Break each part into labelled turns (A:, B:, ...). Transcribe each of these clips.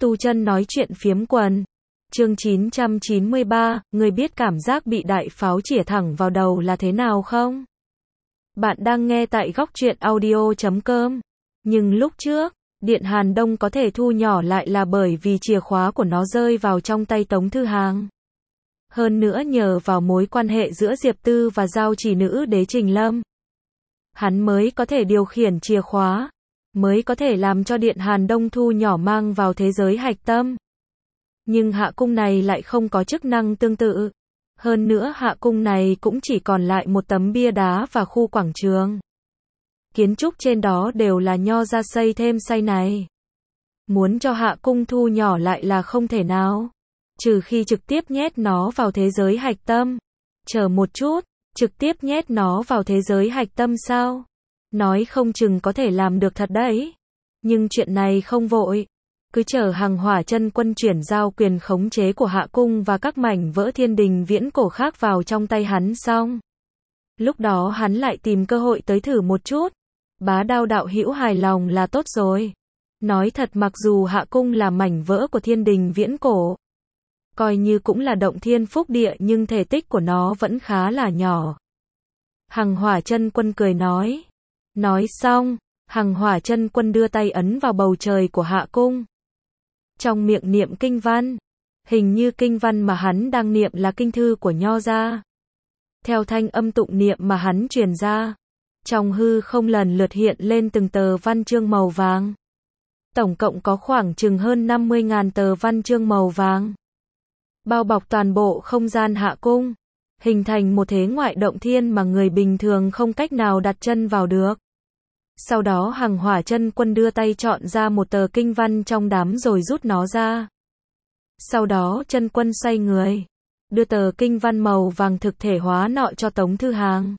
A: Tu chân nói chuyện phiếm quần. Chương 993, người biết cảm giác bị đại pháo chĩa thẳng vào đầu là thế nào không? Bạn đang nghe tại góc truyện audio.com. Nhưng lúc trước, Điện Hàn Đông có thể thu nhỏ lại là bởi vì chìa khóa của nó rơi vào trong tay Tống Thư Hàng. Hơn nữa nhờ vào mối quan hệ giữa Diệp Tư và giao chỉ nữ đế Trình Lâm, hắn mới có thể điều khiển chìa khóa, mới có thể làm cho Điện Hàn Đông thu nhỏ mang vào thế giới hạch tâm. Nhưng hạ cung này lại không có chức năng tương tự. Hơn nữa hạ cung này cũng chỉ còn lại một tấm bia đá và khu quảng trường. Kiến trúc trên đó đều là nho ra xây thêm xây này. Muốn cho hạ cung thu nhỏ lại là không thể nào. Trừ khi trực tiếp nhét nó vào thế giới hạch tâm. Chờ một chút, trực tiếp nhét nó vào thế giới hạch tâm sao? Nói không chừng có thể làm được thật đấy. Nhưng chuyện này không vội. Cứ chờ Hằng Hỏa Chân Quân chuyển giao quyền khống chế của hạ cung và các mảnh vỡ thiên đình viễn cổ khác vào trong tay hắn xong. Lúc đó hắn lại tìm cơ hội tới thử một chút. Bá Đao đạo hữu hài lòng là tốt rồi. Nói thật mặc dù hạ cung là mảnh vỡ của thiên đình viễn cổ, coi như cũng là động thiên phúc địa nhưng thể tích của nó vẫn khá là nhỏ. Hằng Hỏa Chân Quân cười nói. Nói xong, Hằng Hỏa Chân Quân đưa tay ấn vào bầu trời của hạ cung. Trong miệng niệm kinh văn. Hình như kinh văn mà hắn đang niệm là kinh thư của Nho gia. Theo thanh âm tụng niệm mà hắn truyền ra, trong hư không lần lượt hiện lên từng tờ văn chương màu vàng. Tổng cộng có khoảng chừng hơn 50.000 tờ văn chương màu vàng. Bao bọc toàn bộ không gian hạ cung, hình thành một thế ngoại động thiên mà người bình thường không cách nào đặt chân vào được. Sau đó Hằng Hỏa Chân Quân đưa tay chọn ra một tờ kinh văn trong đám rồi rút nó ra. Sau đó Chân Quân xoay người, đưa tờ kinh văn màu vàng thực thể hóa nọ cho Tống Thư Hàng.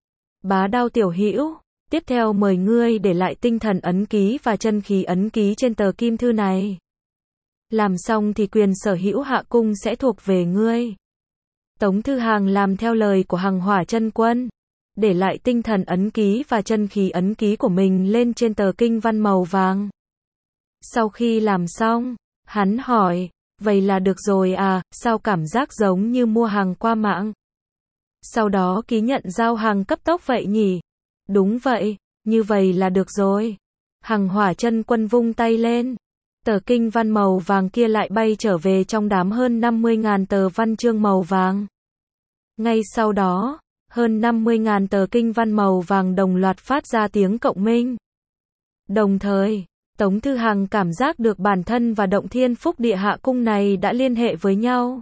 A: Bá Đao tiểu hữu, tiếp theo mời ngươi để lại tinh thần ấn ký và chân khí ấn ký trên tờ kim thư này. Làm xong thì quyền sở hữu hạ cung sẽ thuộc về ngươi. Tống Thư Hàng làm theo lời của Hằng Hỏa Chân Quân, để lại tinh thần ấn ký và chân khí ấn ký của mình lên trên tờ kinh văn màu vàng. Sau khi làm xong, hắn hỏi, vậy là được rồi à, sao cảm giác giống như mua hàng qua mạng? Sau đó ký nhận giao hàng cấp tốc vậy nhỉ? Đúng vậy, như vậy là được rồi. Hằng Hỏa Chân Quân vung tay lên. Tờ kinh văn màu vàng kia lại bay trở về trong đám hơn 50.000 tờ văn chương màu vàng. Ngay sau đó, hơn 50.000 tờ kinh văn màu vàng đồng loạt phát ra tiếng cộng minh. Đồng thời, Tống Thư Hàng cảm giác được bản thân và động thiên phúc địa hạ cung này đã liên hệ với nhau.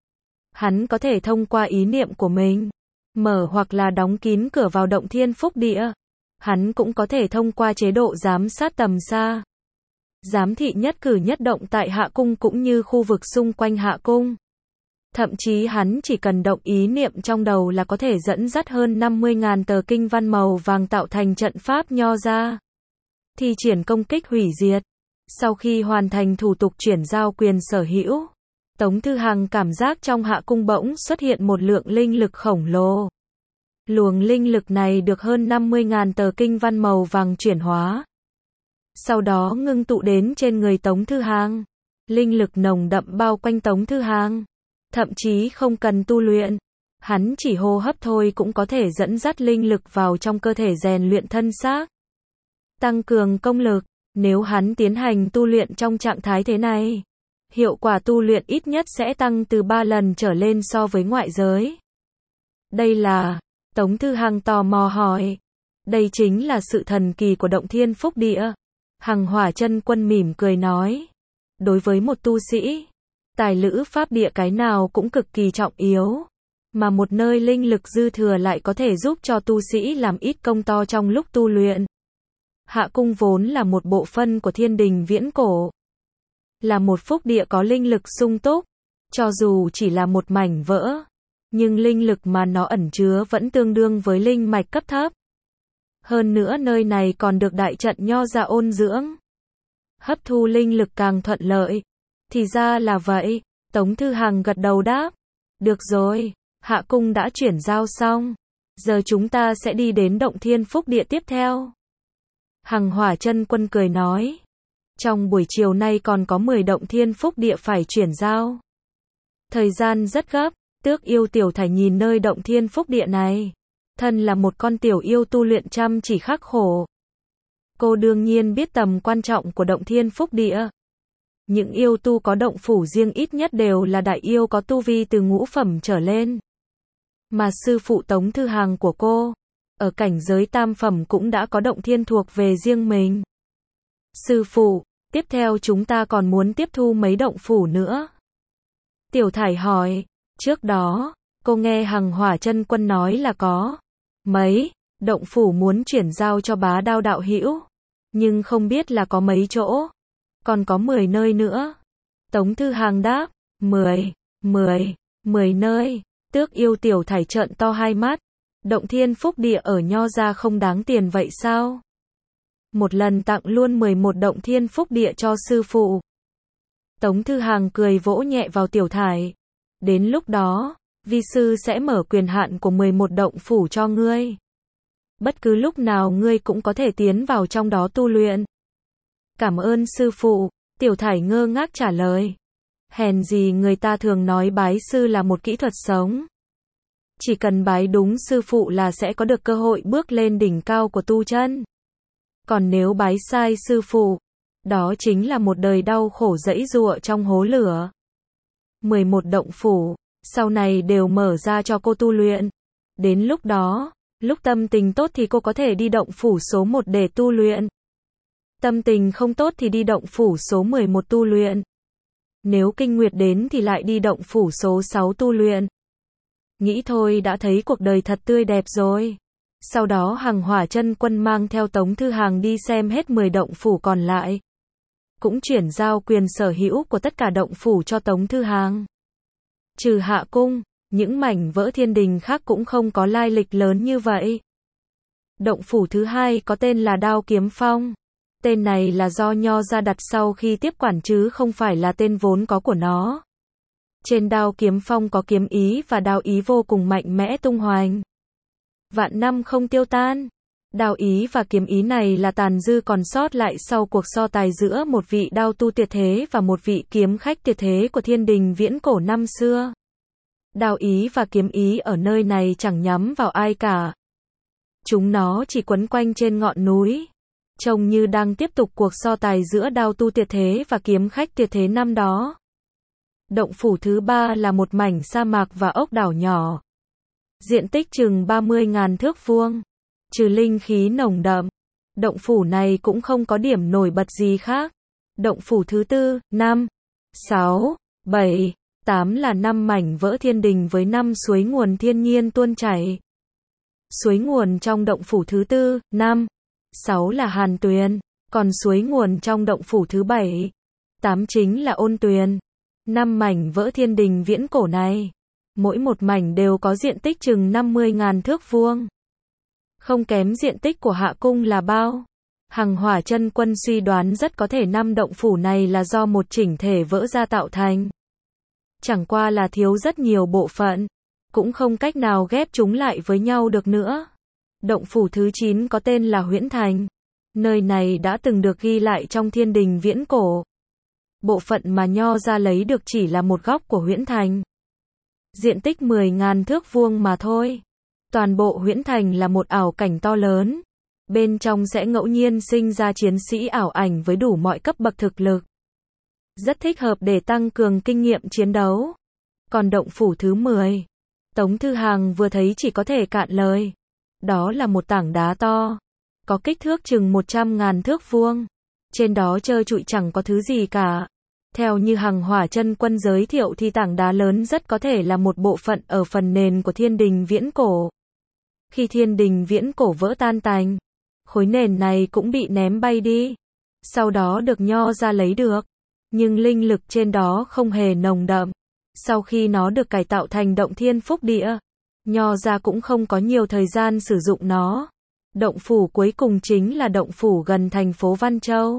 A: Hắn có thể thông qua ý niệm của mình, mở hoặc là đóng kín cửa vào động thiên phúc địa. Hắn cũng có thể thông qua chế độ giám sát tầm xa, giám thị nhất cử nhất động tại hạ cung cũng như khu vực xung quanh hạ cung. Thậm chí hắn chỉ cần động ý niệm trong đầu là có thể dẫn dắt hơn 50.000 tờ kinh văn màu vàng tạo thành trận pháp Nho gia. Thi triển công kích hủy diệt. Sau khi hoàn thành thủ tục chuyển giao quyền sở hữu, Tống Thư Hàng cảm giác trong hạ cung bỗng xuất hiện một lượng linh lực khổng lồ. Luồng linh lực này được hơn 50.000 tờ kinh văn màu vàng chuyển hóa. Sau đó ngưng tụ đến trên người Tống Thư Hàng. Linh lực nồng đậm bao quanh Tống Thư Hàng. Thậm chí không cần tu luyện. Hắn chỉ hô hấp thôi cũng có thể dẫn dắt linh lực vào trong cơ thể rèn luyện thân xác. Tăng cường công lực. Nếu hắn tiến hành tu luyện trong trạng thái thế này, hiệu quả tu luyện ít nhất sẽ tăng từ 3 lần trở lên so với ngoại giới. Đây là... Tống Thư Hàng tò mò hỏi. Đây chính là sự thần kỳ của động thiên phúc địa. Hằng Hỏa Chân Quân mỉm cười nói. Đối với một tu sĩ, tài lữ pháp địa cái nào cũng cực kỳ trọng yếu. Mà một nơi linh lực dư thừa lại có thể giúp cho tu sĩ làm ít công to trong lúc tu luyện. Hạ cung vốn là một bộ phận của thiên đình viễn cổ. Là một phúc địa có linh lực sung túc. Cho dù chỉ là một mảnh vỡ, nhưng linh lực mà nó ẩn chứa vẫn tương đương với linh mạch cấp thấp. Hơn nữa nơi này còn được đại trận Nho gia ôn dưỡng. Hấp thu linh lực càng thuận lợi. Thì ra là vậy. Tống Thư Hàng gật đầu đáp. Được rồi, hạ cung đã chuyển giao xong. Giờ chúng ta sẽ đi đến động thiên phúc địa tiếp theo. Hằng Hỏa Chân Quân cười nói. Trong buổi chiều nay còn có 10 động thiên phúc địa phải chuyển giao. Thời gian rất gấp, Tước Yêu Tiểu Thải nhìn nơi động thiên phúc địa này. Thân là một con tiểu yêu tu luyện chăm chỉ khắc khổ. Cô đương nhiên biết tầm quan trọng của động thiên phúc địa. Những yêu tu có động phủ riêng ít nhất đều là đại yêu có tu vi từ ngũ phẩm trở lên. Mà sư phụ Tống Thư Hàng của cô, ở cảnh giới tam phẩm cũng đã có động thiên thuộc về riêng mình. Sư phụ, tiếp theo chúng ta còn muốn tiếp thu mấy động phủ nữa. Tiểu Thải hỏi, trước đó, cô nghe Hằng Hỏa Chân Quân nói là có mấy động phủ muốn chuyển giao cho Bá Đao đạo hữu, nhưng không biết là có mấy chỗ, còn có 10 nơi nữa. Tống Thư Hàng đáp, 10 nơi. Tước Yêu Tiểu Thải trợn to hai mắt, động thiên phúc địa ở Nho gia không đáng tiền vậy sao? Một lần tặng luôn 11 động thiên phúc địa cho sư phụ. Tống Thư Hàng cười vỗ nhẹ vào Tiểu Thải. Đến lúc đó, vi sư sẽ mở quyền hạn của 11 động phủ cho ngươi. Bất cứ lúc nào ngươi cũng có thể tiến vào trong đó tu luyện. Cảm ơn sư phụ, Tiểu Thải ngơ ngác trả lời. Hèn gì người ta thường nói bái sư là một kỹ thuật sống. Chỉ cần bái đúng sư phụ là sẽ có được cơ hội bước lên đỉnh cao của tu chân. Còn nếu bái sai sư phụ, đó chính là một đời đau khổ giãy giụa trong hố lửa. 11 động phủ, sau này đều mở ra cho cô tu luyện. Đến lúc đó, lúc tâm tình tốt thì cô có thể đi động phủ số 1 để tu luyện. Tâm tình không tốt thì đi động phủ số 11 tu luyện. Nếu kinh nguyệt đến thì lại đi động phủ số 6 tu luyện. Nghĩ thôi đã thấy cuộc đời thật tươi đẹp rồi. Sau đó Hằng Hỏa Chân Quân mang theo Tống Thư Hàng đi xem hết 10 động phủ còn lại. Cũng chuyển giao quyền sở hữu của tất cả động phủ cho Tống Thư Hàng. Trừ Hạ Cung, những mảnh vỡ thiên đình khác cũng không có lai lịch lớn như vậy. Động phủ thứ hai có tên là Đao Kiếm Phong. Tên này là do Nho gia đặt sau khi tiếp quản chứ không phải là tên vốn có của nó. Trên Đao Kiếm Phong có kiếm ý và đao ý vô cùng mạnh mẽ tung hoành. Vạn năm không tiêu tan. Đao ý và kiếm ý này là tàn dư còn sót lại sau cuộc so tài giữa một vị đao tu tuyệt thế và một vị kiếm khách tuyệt thế của thiên đình viễn cổ năm xưa. Đao ý và kiếm ý ở nơi này chẳng nhắm vào ai cả. Chúng nó chỉ quấn quanh trên ngọn núi. Trông như đang tiếp tục cuộc so tài giữa đao tu tuyệt thế và kiếm khách tuyệt thế năm đó. Động phủ thứ ba là một mảnh sa mạc và ốc đảo nhỏ. Diện tích chừng 30.000 thước vuông. Trừ linh khí nồng đậm, động phủ này cũng không có điểm nổi bật gì khác. Động phủ thứ tư, 5, 6, 7, 8 là 5 mảnh vỡ thiên đình với 5 suối nguồn thiên nhiên tuôn chảy. Suối nguồn trong động phủ thứ tư, 5, 6 là Hàn Tuyền, còn suối nguồn trong động phủ thứ 7, 8 chính là Ôn Tuyền. 5 mảnh vỡ thiên đình viễn cổ này, mỗi một mảnh đều có diện tích chừng 50.000 thước vuông. Không kém diện tích của Hạ Cung là bao. Hằng Hỏa Chân Quân suy đoán rất có thể 5 động phủ này là do một chỉnh thể vỡ ra tạo thành. Chẳng qua là thiếu rất nhiều bộ phận, cũng không cách nào ghép chúng lại với nhau được nữa. Động phủ thứ 9 có tên là Huyễn Thành. Nơi này đã từng được ghi lại trong thiên đình viễn cổ. Bộ phận mà Nho gia lấy được chỉ là một góc của Huyễn Thành. Diện tích 10.000 thước vuông mà thôi. Toàn bộ Huyễn Thành là một ảo cảnh to lớn. Bên trong sẽ ngẫu nhiên sinh ra chiến sĩ ảo ảnh với đủ mọi cấp bậc thực lực. Rất thích hợp để tăng cường kinh nghiệm chiến đấu. Còn động phủ thứ 10, Tống Thư Hàng vừa thấy chỉ có thể cạn lời. Đó là một tảng đá to, có kích thước chừng 100.000 thước vuông. Trên đó trơ trụi chẳng có thứ gì cả. Theo như Hằng Hỏa Chân Quân giới thiệu thì tảng đá lớn rất có thể là một bộ phận ở phần nền của thiên đình viễn cổ. Khi thiên đình viễn cổ vỡ tan tành, khối nền này cũng bị ném bay đi. Sau đó được Nho gia lấy được. Nhưng linh lực trên đó không hề nồng đậm. Sau khi nó được cải tạo thành động thiên phúc địa, Nho gia cũng không có nhiều thời gian sử dụng nó. Động phủ cuối cùng chính là động phủ gần thành phố Văn Châu.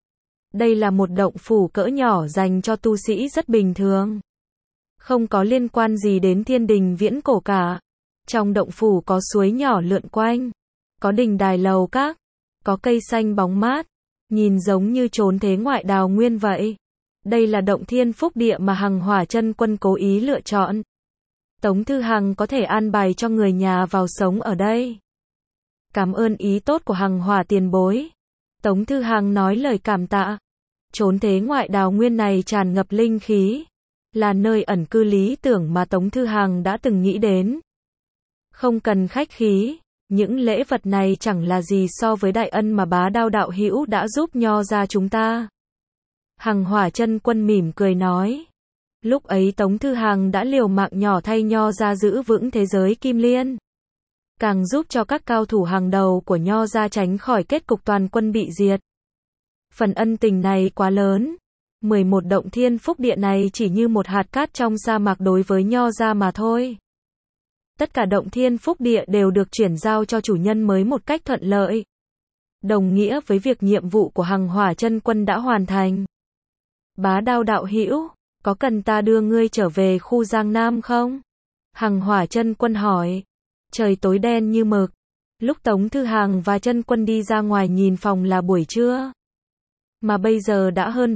A: Đây là một động phủ cỡ nhỏ dành cho tu sĩ rất bình thường. Không có liên quan gì đến thiên đình viễn cổ cả. Trong động phủ có suối nhỏ lượn quanh, có đình đài lầu các, có cây xanh bóng mát. nhìn giống như trốn thế ngoại đào nguyên vậy. Đây là động thiên phúc địa mà Hằng Hỏa Chân Quân cố ý lựa chọn. Tống Thư Hằng có thể an bài cho người nhà vào sống ở đây. Cảm ơn ý tốt của Hằng Hỏa tiền bối. Tống Thư Hằng nói lời cảm tạ. Trốn thế ngoại đào nguyên này tràn ngập linh khí, là nơi ẩn cư lý tưởng mà Tống Thư Hằng đã từng nghĩ đến. Không cần khách khí, những lễ vật này chẳng là gì so với đại ân mà Bá Đao đạo hữu đã giúp Nho gia chúng ta. Hằng Hỏa Chân Quân mỉm cười nói. Lúc ấy Tống Thư Hằng đã liều mạng nhỏ thay Nho gia giữ vững thế giới Kim Liên, càng giúp cho các cao thủ hàng đầu của Nho gia tránh khỏi kết cục toàn quân bị diệt. Phần ân tình này quá lớn. 11 động thiên phúc địa này chỉ như một hạt cát trong sa mạc đối với Nho gia mà thôi. Tất cả động thiên phúc địa đều được chuyển giao cho chủ nhân mới một cách thuận lợi, đồng nghĩa với việc nhiệm vụ của Hằng Hỏa Chân Quân đã hoàn thành. Bá Đao đạo hữu, có cần ta đưa ngươi trở về khu Giang Nam không? Hằng Hỏa Chân Quân hỏi. Trời tối đen như mực. Lúc Tống Thư Hằng và Chân Quân đi ra ngoài nhìn phòng là buổi trưa, mà bây giờ đã hơn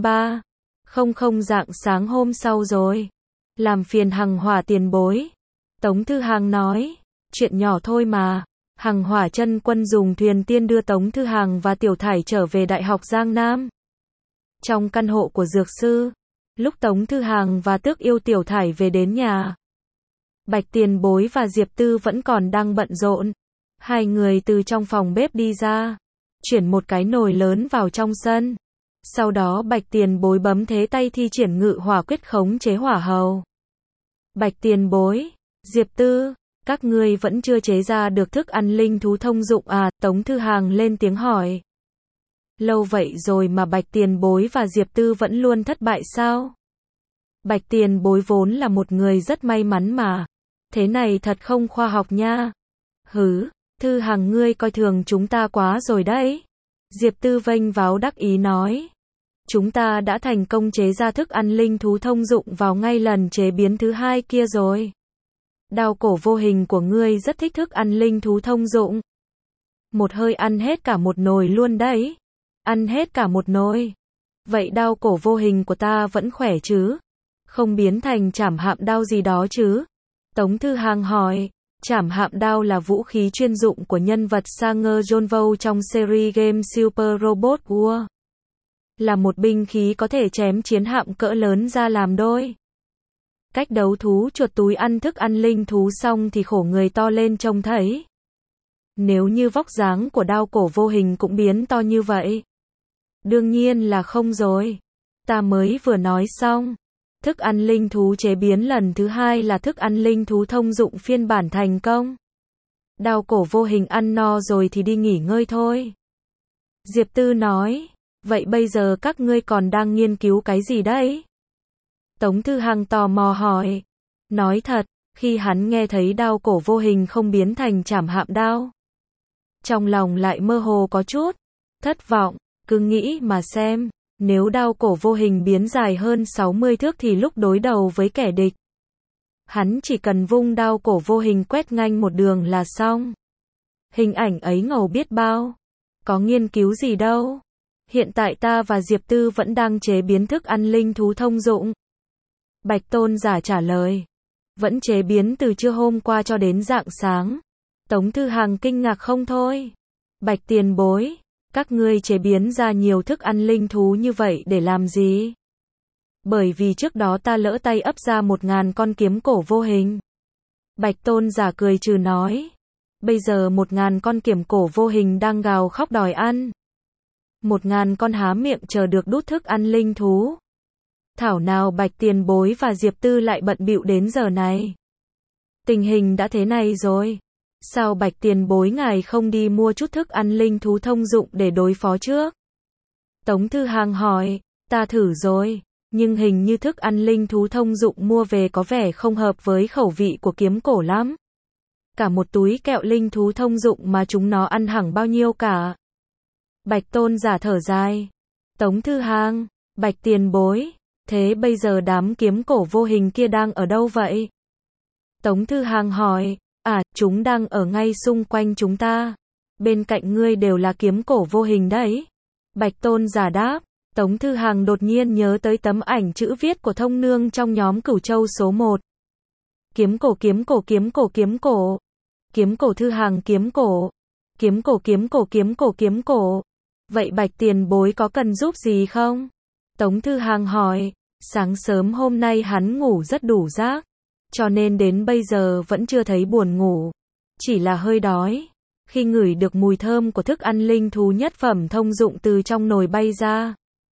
A: 3:00 rạng sáng hôm sau rồi. Làm phiền Hằng Hỏa tiền bối. Tống Thư Hằng nói. Chuyện nhỏ thôi mà. Hằng Hỏa Chân Quân dùng thuyền tiên đưa Tống Thư Hằng và Tiểu Thải trở về Đại học Giang Nam. Trong căn hộ của dược sư, lúc Tống Thư Hằng và Tước Yêu Tiểu Thải về đến nhà, Bạch Tiền Bối và Diệp Tư vẫn còn đang bận rộn. Hai người từ trong phòng bếp đi ra, chuyển một cái nồi lớn vào trong sân. Sau đó Bạch Tiền Bối bấm thế tay thi triển ngự hỏa quyết khống chế hỏa hầu. Bạch Tiền Bối, Diệp Tư, các ngươi vẫn chưa chế ra được thức ăn linh thú thông dụng à? Tống Thư Hằng lên tiếng hỏi. Lâu vậy rồi mà Bạch Tiền Bối và Diệp Tư vẫn luôn thất bại sao? Bạch Tiền Bối vốn là một người rất may mắn mà. Thế này thật không khoa học nha. Hứ, Thư Hằng ngươi coi thường chúng ta quá rồi đấy. Diệp Tư vênh váo đắc ý nói. Chúng ta đã thành công chế ra thức ăn linh thú thông dụng vào ngay lần chế biến thứ 2 kia rồi. Đao cổ vô hình của ngươi rất thích thức ăn linh thú thông dụng. Một hơi ăn hết cả một nồi luôn đấy. Ăn hết cả một nồi. Vậy đao cổ vô hình của ta vẫn khỏe chứ? Không biến thành trảm hạm đao gì đó chứ? Tống Thư Hằng hỏi. Trảm hạm đao là vũ khí chuyên dụng của nhân vật Sanger John Vow trong series game Super Robot Wars. Là một binh khí có thể chém chiến hạm cỡ lớn ra làm đôi. Cách đấu thú chuột túi ăn thức ăn linh thú xong thì khổ người to lên trông thấy. Nếu như vóc dáng của đao cổ vô hình cũng biến to như vậy. Đương nhiên là không rồi. Ta mới vừa nói xong. Thức ăn linh thú chế biến lần thứ 2 là thức ăn linh thú thông dụng phiên bản thành công. Đao cổ vô hình ăn no rồi thì đi nghỉ ngơi thôi. Diệp Tư nói. Vậy bây giờ các ngươi còn đang nghiên cứu cái gì đấy? Tống Thư Hằng tò mò hỏi. Nói thật, khi hắn nghe thấy đao cổ vô hình không biến thành trảm hạm đao, trong lòng lại mơ hồ có chút thất vọng, cứ nghĩ mà xem, nếu đao cổ vô hình biến dài hơn 60 thước thì lúc đối đầu với kẻ địch, hắn chỉ cần vung đao cổ vô hình quét ngang một đường là xong. Hình ảnh ấy ngầu biết bao. Có nghiên cứu gì đâu. Hiện tại ta và Diệp Tư vẫn đang chế biến thức ăn linh thú thông dụng. Bạch Tôn giả trả lời. Vẫn chế biến từ trưa hôm qua cho đến rạng sáng. Tống Thư Hằng kinh ngạc không thôi. Bạch Tiền Bối, các ngươi chế biến ra nhiều thức ăn linh thú như vậy để làm gì? Bởi vì trước đó ta lỡ tay ấp ra 1000 con kiếm cổ vô hình. Bạch Tôn giả cười trừ nói. Bây giờ 1000 con kiếm cổ vô hình đang gào khóc đòi ăn. 1000 con há miệng chờ được đút thức ăn linh thú. Thảo nào Bạch Tiền Bối và Diệp Tư lại bận bịu đến giờ này. Tình hình đã thế này rồi. Sao Bạch Tiền Bối ngài không đi mua chút thức ăn linh thú thông dụng để đối phó trước? Tống Thư Hằng hỏi. Ta thử rồi, nhưng hình như thức ăn linh thú thông dụng mua về có vẻ không hợp với khẩu vị của kiếm cổ lắm. Cả một túi kẹo linh thú thông dụng mà chúng nó ăn hẳn bao nhiêu cả. Bạch Tôn giả thở dài. Tống Thư Hằng, Bạch Tiền Bối, thế bây giờ đám kiếm cổ vô hình kia đang ở đâu vậy? Tống Thư Hằng hỏi. À, chúng đang ở ngay xung quanh chúng ta. Bên cạnh ngươi đều là kiếm cổ vô hình đấy. Bạch Tôn giả đáp. Tống Thư Hằng đột nhiên nhớ tới tấm ảnh chữ viết của Thông Nương trong nhóm Cửu Châu số 1. Kiếm cổ kiếm cổ kiếm cổ kiếm cổ. Kiếm cổ Thư Hằng kiếm cổ. Kiếm cổ kiếm cổ kiếm cổ kiếm cổ. Vậy Bạch tiền bối có cần giúp gì không? Tống Thư Hằng hỏi. Sáng sớm hôm nay hắn ngủ rất đủ giấc, cho nên đến bây giờ vẫn chưa thấy buồn ngủ. Chỉ là hơi đói. Khi ngửi được mùi thơm của thức ăn linh thú nhất phẩm thông dụng từ trong nồi bay ra,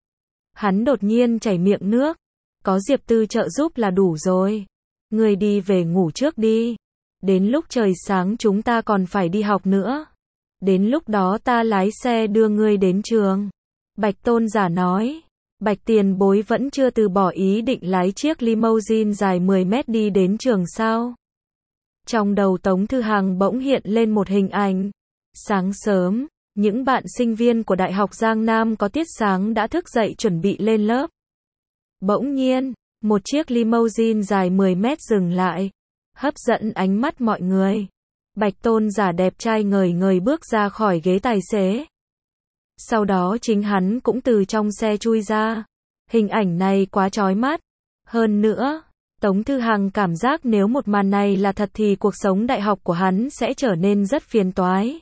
A: hắn đột nhiên chảy miệng nước. Có Diệp Tư trợ giúp là đủ rồi. Ngươi đi về ngủ trước đi. Đến lúc trời sáng chúng ta còn phải đi học nữa. Đến lúc đó ta lái xe đưa ngươi đến trường. Bạch Tôn giả nói. Bạch tiền bối vẫn chưa từ bỏ ý định lái chiếc limousine dài 10 mét đi đến trường sao? Trong đầu Tống Thư Hằng bỗng hiện lên một hình ảnh. Sáng sớm, những bạn sinh viên của Đại học Giang Nam có tiết sáng đã thức dậy chuẩn bị lên lớp. Bỗng nhiên, một chiếc limousine dài 10 mét dừng lại, hấp dẫn ánh mắt mọi người. Bạch Tôn giả đẹp trai ngời ngời bước ra khỏi ghế tài xế. Sau đó chính hắn cũng từ trong xe chui ra. Hình ảnh này quá chói mắt. Hơn nữa, Tống Thư Hằng cảm giác nếu một màn này là thật thì cuộc sống đại học của hắn sẽ trở nên rất phiền toái.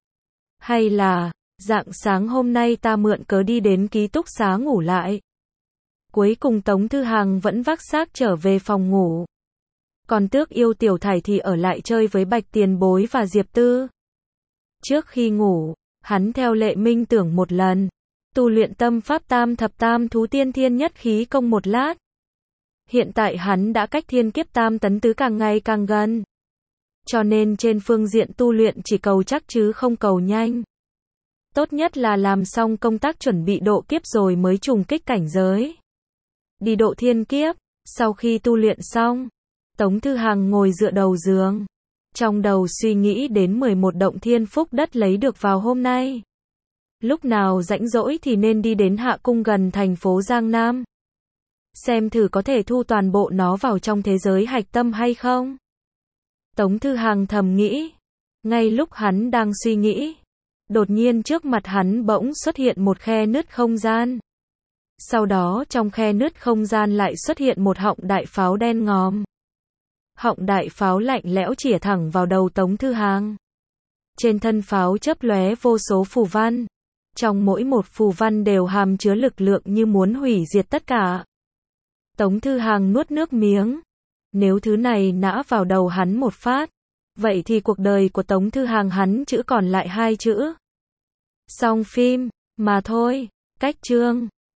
A: Hay là, rạng sáng hôm nay ta mượn cớ đi đến ký túc xá ngủ lại. Cuối cùng Tống Thư Hằng vẫn vác xác trở về phòng ngủ. Còn Tước Yêu Tiểu Thải thì ở lại chơi với Bạch tiền bối và Diệp Tư. Trước khi ngủ, hắn theo lệ minh tưởng một lần, tu luyện tâm pháp tam thập tam thú tiên thiên nhất khí công một lát. Hiện tại hắn đã cách thiên kiếp tam tấn tứ càng ngày càng gần. Cho nên trên phương diện tu luyện chỉ cầu chắc chứ không cầu nhanh. Tốt nhất là làm xong công tác chuẩn bị độ kiếp rồi mới trùng kích cảnh giới. Đi độ thiên kiếp. Sau khi tu luyện xong, Tống Thư Hằng ngồi dựa đầu giường. Trong đầu suy nghĩ đến 11 động thiên phúc đất lấy được vào hôm nay. Lúc nào rảnh rỗi thì nên đi đến Hạ Cung gần thành phố Giang Nam. Xem thử có thể thu toàn bộ nó vào trong thế giới hạch tâm hay không. Tống Thư Hằng thầm nghĩ. Ngay lúc hắn đang suy nghĩ, đột nhiên trước mặt hắn bỗng xuất hiện một khe nứt không gian. Sau đó trong khe nứt không gian lại xuất hiện một họng đại pháo đen ngòm. Họng đại pháo lạnh lẽo chĩa thẳng vào đầu Tống Thư Hằng. Trên thân pháo chớp lóe vô số phù văn. Trong mỗi một phù văn đều hàm chứa lực lượng như muốn hủy diệt tất cả. Tống Thư Hằng nuốt nước miếng. Nếu thứ này nã vào đầu hắn một phát, vậy thì cuộc đời của Tống Thư Hằng hắn chữ còn lại 2 chữ. Xong phim, mà thôi, cách chương.